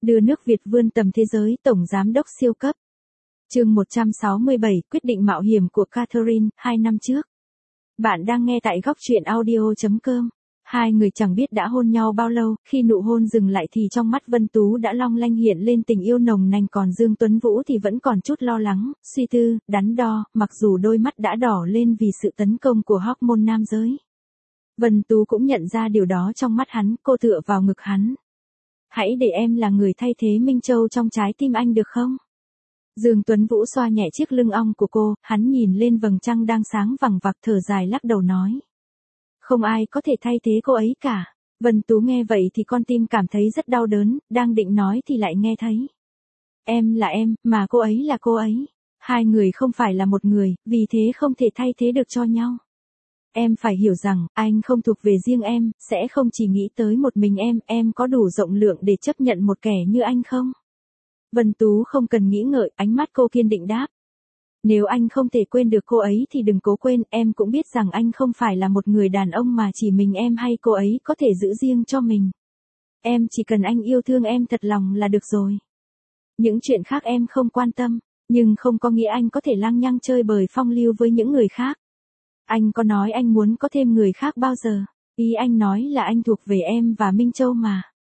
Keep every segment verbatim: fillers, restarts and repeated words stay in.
Đưa nước Việt vươn tầm thế giới, Tổng Giám đốc siêu cấp. Chương một trăm sáu mươi bảy, quyết định mạo hiểm của Catherine, hai năm trước. Bạn đang nghe tại góc truyện audio chấm com. Hai người chẳng biết đã hôn nhau bao lâu, khi nụ hôn dừng lại thì trong mắt Vân Tú đã long lanh hiện lên tình yêu nồng nàn, còn Dương Tuấn Vũ thì vẫn còn chút lo lắng, suy tư, đắn đo, mặc dù đôi mắt đã đỏ lên vì sự tấn công của hormone nam giới. Vân Tú cũng nhận ra điều đó trong mắt hắn, cô tựa vào ngực hắn. Hãy để em là người thay thế Minh Châu trong trái tim anh được không? Dương Tuấn Vũ xoa nhẹ chiếc lưng ong của cô, hắn nhìn lên vầng trăng đang sáng vằng vặc thở dài lắc đầu nói. Không ai có thể thay thế cô ấy cả. Vân Tú nghe vậy thì con tim cảm thấy rất đau đớn, đang định nói thì lại nghe thấy. Em là em, mà cô ấy là cô ấy. Hai người không phải là một người, vì thế không thể thay thế được cho nhau. Em phải hiểu rằng, anh không thuộc về riêng em, sẽ không chỉ nghĩ tới một mình em, em có đủ rộng lượng để chấp nhận một kẻ như anh không? Vân Tú không cần nghĩ ngợi, ánh mắt cô kiên định đáp. Nếu anh không thể quên được cô ấy thì đừng cố quên, em cũng biết rằng anh không phải là một người đàn ông mà chỉ mình em hay cô ấy có thể giữ riêng cho mình. Em chỉ cần anh yêu thương em thật lòng là được rồi. Những chuyện khác em không quan tâm, nhưng không có nghĩa anh có thể lăng nhăng chơi bời phong lưu với những người khác. Anh có nói anh muốn có thêm người khác bao giờ? Ý anh nói là anh thuộc về em và Minh Châu mà.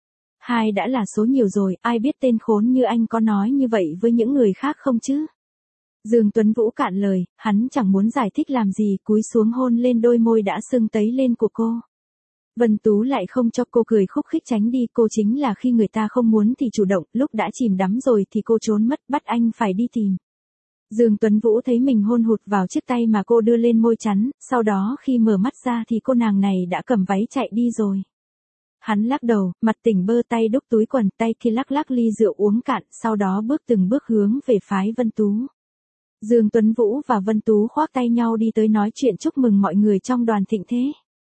Hai đã là số nhiều rồi, ai biết tên khốn như anh có nói như vậy với những người khác không chứ? Dương Tuấn Vũ cạn lời, hắn chẳng muốn giải thích làm gì, cúi xuống hôn lên đôi môi đã sưng tấy lên của cô. Vân Tú lại không cho cô cười khúc khích tránh đi, cô chính là khi người ta không muốn thì chủ động, lúc đã chìm đắm rồi thì cô trốn mất, bắt anh phải đi tìm. Dương Tuấn Vũ thấy mình hôn hụt vào chiếc tay mà cô đưa lên môi chắn, sau đó khi mở mắt ra thì cô nàng này đã cầm váy chạy đi rồi. Hắn lắc đầu, mặt tỉnh bơ, tay đúc túi quần, tay kia lắc lắc ly rượu uống cạn, sau đó bước từng bước hướng về phái Vân Tú. Dương Tuấn Vũ và Vân Tú khoác tay nhau đi tới nói chuyện chúc mừng mọi người trong đoàn thịnh thế.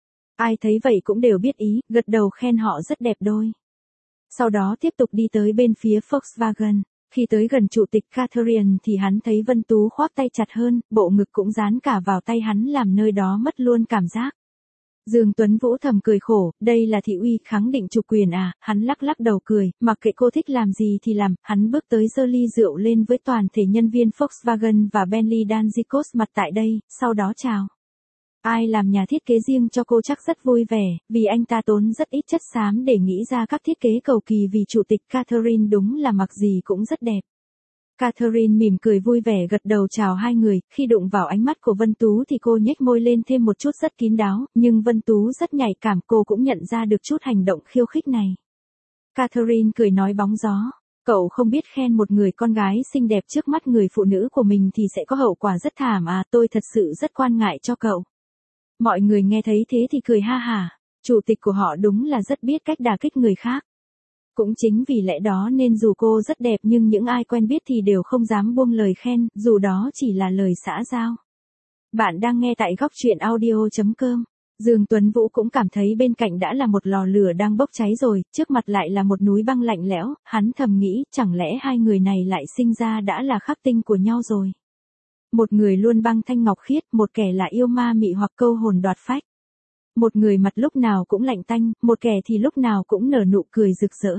Ai thấy vậy cũng đều biết ý, gật đầu khen họ rất đẹp đôi. Sau đó tiếp tục đi tới bên phía Volkswagen. Khi tới gần chủ tịch Catherine thì hắn thấy Vân Tú khoác tay chặt hơn, bộ ngực cũng dán cả vào tay hắn làm nơi đó mất luôn cảm giác. Dương Tuấn Vũ thầm cười khổ, đây là thị uy kháng định chủ quyền à, hắn lắc lắc đầu cười, mặc kệ cô thích làm gì thì làm, hắn bước tới giơ ly rượu lên với toàn thể nhân viên Volkswagen và Bentley Danzikos mặt tại đây, sau đó chào. Ai làm nhà thiết kế riêng cho cô chắc rất vui vẻ, vì anh ta tốn rất ít chất xám để nghĩ ra các thiết kế cầu kỳ vì chủ tịch Catherine đúng là mặc gì cũng rất đẹp. Catherine mỉm cười vui vẻ gật đầu chào hai người, khi đụng vào ánh mắt của Vân Tú thì cô nhếch môi lên thêm một chút rất kín đáo, nhưng Vân Tú rất nhạy cảm, cô cũng nhận ra được chút hành động khiêu khích này. Catherine cười nói bóng gió, cậu không biết khen một người con gái xinh đẹp trước mắt người phụ nữ của mình thì sẽ có hậu quả rất thảm à, tôi thật sự rất quan ngại cho cậu. Mọi người nghe thấy thế thì cười ha hả, chủ tịch của họ đúng là rất biết cách đả kích người khác. Cũng chính vì lẽ đó nên dù cô rất đẹp nhưng những ai quen biết thì đều không dám buông lời khen, dù đó chỉ là lời xã giao. Bạn đang nghe tại góc truyện audio chấm com. Dương Tuấn Vũ cũng cảm thấy bên cạnh đã là một lò lửa đang bốc cháy rồi, trước mặt lại là một núi băng lạnh lẽo, hắn thầm nghĩ, chẳng lẽ hai người này lại sinh ra đã là khắc tinh của nhau rồi. Một người luôn băng thanh ngọc khiết, một kẻ là yêu ma mị hoặc câu hồn đoạt phách. Một người mặt lúc nào cũng lạnh tanh, một kẻ thì lúc nào cũng nở nụ cười rực rỡ.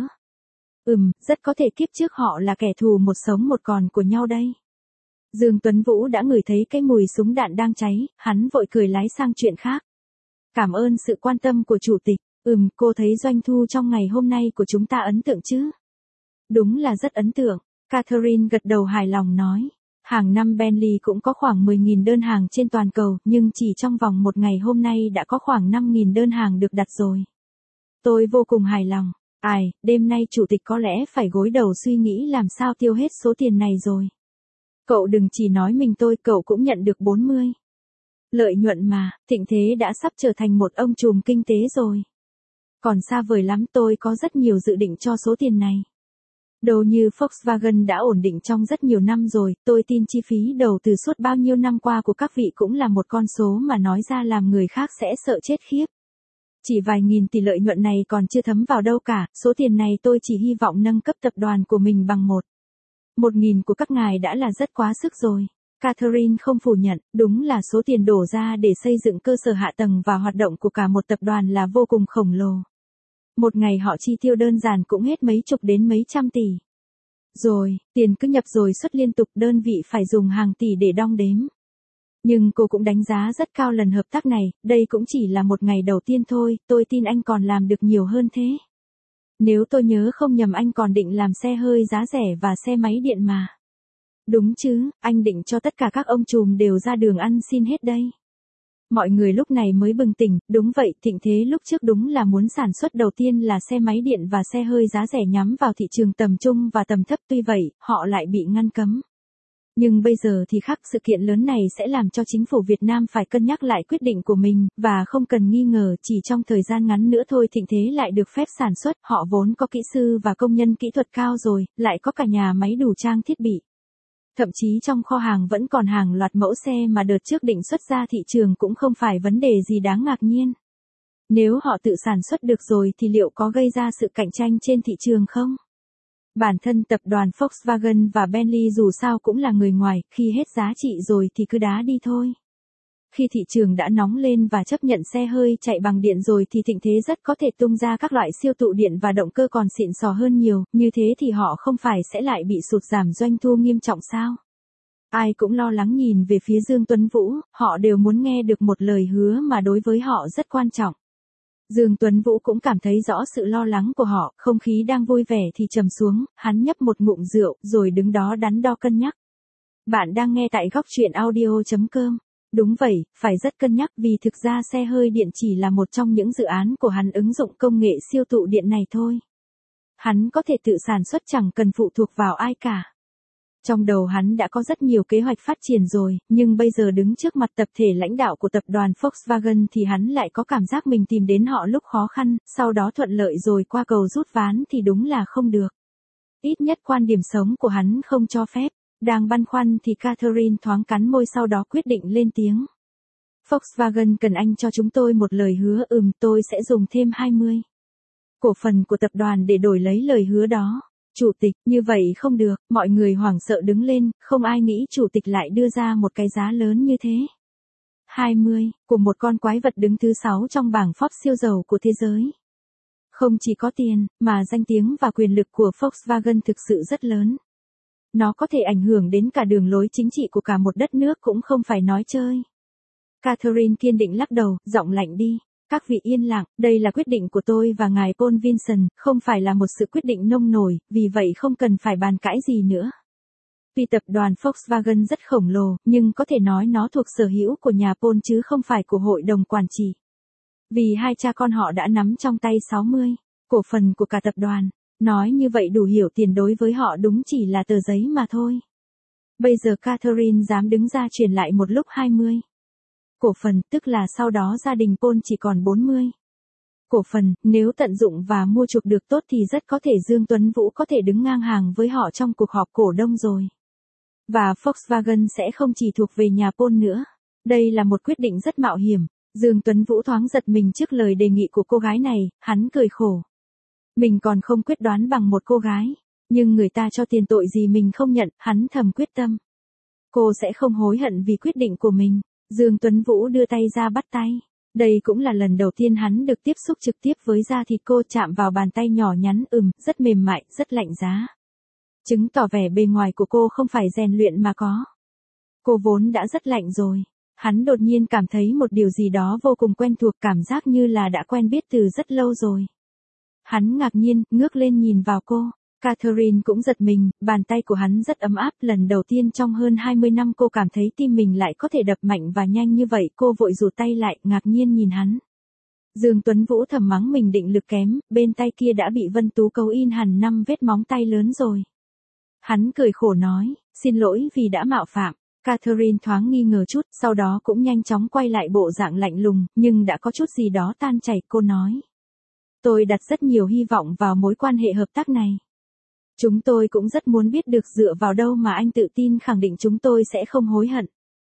Ừm, rất có thể kiếp trước họ là kẻ thù một sống một còn của nhau đây. Dương Tuấn Vũ đã ngửi thấy cái mùi súng đạn đang cháy, hắn vội cười lái sang chuyện khác. Cảm ơn sự quan tâm của chủ tịch, ừm, cô thấy doanh thu trong ngày hôm nay của chúng ta ấn tượng chứ? Đúng là rất ấn tượng, Catherine gật đầu hài lòng nói. Hàng năm Bentley cũng có khoảng mười nghìn đơn hàng trên toàn cầu, nhưng chỉ trong vòng một ngày hôm nay đã có khoảng năm nghìn đơn hàng được đặt rồi. Tôi vô cùng hài lòng. Ai, đêm nay chủ tịch có lẽ phải gối đầu suy nghĩ làm sao tiêu hết số tiền này rồi. Cậu đừng chỉ nói mình tôi, cậu cũng nhận được bốn mươi. Lợi nhuận mà, thịnh thế đã sắp trở thành một ông trùm kinh tế rồi. Còn xa vời lắm, tôi có rất nhiều dự định cho số tiền này. Đồ như Volkswagen đã ổn định trong rất nhiều năm rồi, tôi tin chi phí đầu tư suốt bao nhiêu năm qua của các vị cũng là một con số mà nói ra làm người khác sẽ sợ chết khiếp. Chỉ vài nghìn tỷ lợi nhuận này còn chưa thấm vào đâu cả, số tiền này tôi chỉ hy vọng nâng cấp tập đoàn của mình bằng một. Một nghìn của các ngài đã là rất quá sức rồi. Catherine không phủ nhận, đúng là số tiền đổ ra để xây dựng cơ sở hạ tầng và hoạt động của cả một tập đoàn là vô cùng khổng lồ. Một ngày họ chi tiêu đơn giản cũng hết mấy chục đến mấy trăm tỷ. Rồi, tiền cứ nhập rồi xuất liên tục, đơn vị phải dùng hàng tỷ để đong đếm. Nhưng cô cũng đánh giá rất cao lần hợp tác này, đây cũng chỉ là một ngày đầu tiên thôi, tôi tin anh còn làm được nhiều hơn thế. Nếu tôi nhớ không nhầm anh còn định làm xe hơi giá rẻ và xe máy điện mà. Đúng chứ, anh định cho tất cả các ông trùm đều ra đường ăn xin hết đây. Mọi người lúc này mới bừng tỉnh, đúng vậy, thịnh thế lúc trước đúng là muốn sản xuất đầu tiên là xe máy điện và xe hơi giá rẻ nhắm vào thị trường tầm trung và tầm thấp, tuy vậy, họ lại bị ngăn cấm. Nhưng bây giờ thì khác, sự kiện lớn này sẽ làm cho chính phủ Việt Nam phải cân nhắc lại quyết định của mình, và không cần nghi ngờ chỉ trong thời gian ngắn nữa thôi thịnh thế lại được phép sản xuất, họ vốn có kỹ sư và công nhân kỹ thuật cao rồi, lại có cả nhà máy đủ trang thiết bị. Thậm chí trong kho hàng vẫn còn hàng loạt mẫu xe mà đợt trước định xuất ra thị trường cũng không phải vấn đề gì đáng ngạc nhiên. Nếu họ tự sản xuất được rồi thì liệu có gây ra sự cạnh tranh trên thị trường không? Bản thân tập đoàn Volkswagen và Bentley dù sao cũng là người ngoài, khi hết giá trị rồi thì cứ đá đi thôi. Khi thị trường đã nóng lên và chấp nhận xe hơi chạy bằng điện rồi thì thịnh thế rất có thể tung ra các loại siêu tụ điện và động cơ còn xịn sò hơn nhiều, như thế thì họ không phải sẽ lại bị sụt giảm doanh thu nghiêm trọng sao? Ai cũng lo lắng nhìn về phía Dương Tuấn Vũ, họ đều muốn nghe được một lời hứa mà đối với họ rất quan trọng. Dương Tuấn Vũ cũng cảm thấy rõ sự lo lắng của họ, không khí đang vui vẻ thì trầm xuống, hắn nhấp một ngụm rượu, rồi đứng đó đắn đo cân nhắc. Bạn đang nghe tại góc truyện audio chấm com. Đúng vậy, phải rất cân nhắc vì thực ra xe hơi điện chỉ là một trong những dự án của hắn ứng dụng công nghệ siêu tụ điện này thôi. Hắn có thể tự sản xuất chẳng cần phụ thuộc vào ai cả. Trong đầu hắn đã có rất nhiều kế hoạch phát triển rồi, nhưng bây giờ đứng trước mặt tập thể lãnh đạo của tập đoàn Volkswagen thì hắn lại có cảm giác mình tìm đến họ lúc khó khăn, sau đó thuận lợi rồi qua cầu rút ván thì đúng là không được. Ít nhất quan điểm sống của hắn không cho phép. Đang băn khoăn thì Catherine thoáng cắn môi sau đó quyết định lên tiếng. Volkswagen cần anh cho chúng tôi một lời hứa, ừm tôi sẽ dùng thêm hai mươi cổ phần của tập đoàn để đổi lấy lời hứa đó. Chủ tịch, như vậy không được, mọi người hoảng sợ đứng lên, không ai nghĩ chủ tịch lại đưa ra một cái giá lớn như thế. hai mươi, của một con quái vật đứng thứ sáu trong bảng Forbes siêu giàu của thế giới. Không chỉ có tiền, mà danh tiếng và quyền lực của Volkswagen thực sự rất lớn. Nó có thể ảnh hưởng đến cả đường lối chính trị của cả một đất nước cũng không phải nói chơi. Catherine kiên định lắc đầu, giọng lạnh đi. Các vị yên lặng, đây là quyết định của tôi và ngài Paul Vincent, không phải là một sự quyết định nông nổi, vì vậy không cần phải bàn cãi gì nữa. Tuy tập đoàn Volkswagen rất khổng lồ, nhưng có thể nói nó thuộc sở hữu của nhà Paul chứ không phải của hội đồng quản trị. Vì hai cha con họ đã nắm trong tay sáu mươi cổ phần của cả tập đoàn. Nói như vậy đủ hiểu tiền đối với họ đúng chỉ là tờ giấy mà thôi. Bây giờ Catherine dám đứng ra truyền lại một lúc hai mươi cổ phần, tức là sau đó gia đình Paul chỉ còn bốn mươi cổ phần, nếu tận dụng và mua chuộc được tốt thì rất có thể Dương Tuấn Vũ có thể đứng ngang hàng với họ trong cuộc họp cổ đông rồi. Và Volkswagen sẽ không chỉ thuộc về nhà Paul nữa. Đây là một quyết định rất mạo hiểm. Dương Tuấn Vũ thoáng giật mình trước lời đề nghị của cô gái này, hắn cười khổ. Mình còn không quyết đoán bằng một cô gái, nhưng người ta cho tiền tội gì mình không nhận, hắn thầm quyết tâm. Cô sẽ không hối hận vì quyết định của mình. Dương Tuấn Vũ đưa tay ra bắt tay. Đây cũng là lần đầu tiên hắn được tiếp xúc trực tiếp với da thịt cô, chạm vào bàn tay nhỏ nhắn ừm, rất mềm mại, rất lạnh giá. Chứng tỏ vẻ bề ngoài của cô không phải rèn luyện mà có. Cô vốn đã rất lạnh rồi. Hắn đột nhiên cảm thấy một điều gì đó vô cùng quen thuộc, cảm giác như là đã quen biết từ rất lâu rồi. Hắn ngạc nhiên, ngước lên nhìn vào cô. Catherine cũng giật mình, bàn tay của hắn rất ấm áp, lần đầu tiên trong hơn hai mươi năm cô cảm thấy tim mình lại có thể đập mạnh và nhanh như vậy, cô vội rụt tay lại, ngạc nhiên nhìn hắn. Dương Tuấn Vũ thầm mắng mình định lực kém, bên tay kia đã bị Vân Tú cấu in hẳn năm vết móng tay lớn rồi. Hắn cười khổ nói, xin lỗi vì đã mạo phạm. Catherine thoáng nghi ngờ chút, sau đó cũng nhanh chóng quay lại bộ dạng lạnh lùng, nhưng đã có chút gì đó tan chảy, cô nói. Tôi đặt rất nhiều hy vọng vào mối quan hệ hợp tác này. Chúng tôi cũng rất muốn biết được dựa vào đâu mà anh tự tin khẳng định chúng tôi sẽ không hối hận.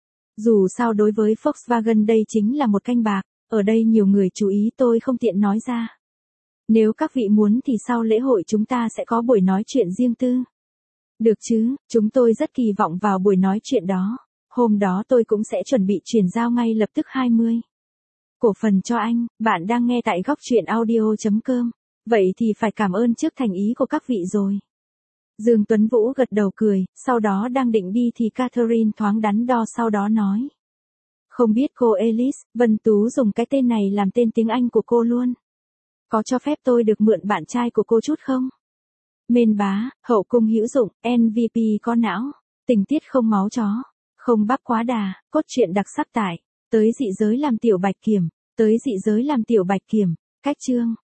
Dù sao đối với Volkswagen đây chính là một canh bạc, ở đây nhiều người chú ý tôi không tiện nói ra. Nếu các vị muốn thì sau lễ hội chúng ta sẽ có buổi nói chuyện riêng tư. Được chứ, chúng tôi rất kỳ vọng vào buổi nói chuyện đó. Hôm đó tôi cũng sẽ chuẩn bị chuyển giao ngay lập tức hai mươi cổ phần cho anh. Bạn đang nghe tại góc truyện audio chấm com. Vậy thì phải cảm ơn trước thành ý của các vị rồi. Dương Tuấn Vũ gật đầu cười, sau đó đang định đi thì Catherine thoáng đắn đo sau đó nói. Không biết cô Alice, Vân Tú dùng cái tên này làm tên tiếng Anh của cô luôn. Có cho phép tôi được mượn bạn trai của cô chút không? Mên bá, hậu cung hữu dụng, em vê pê có não, tình tiết không máu chó, không bắp quá đà, cốt truyện đặc sắc tại, tới dị giới làm tiểu bạch kiểm, tới dị giới làm tiểu bạch kiểm, cách chương.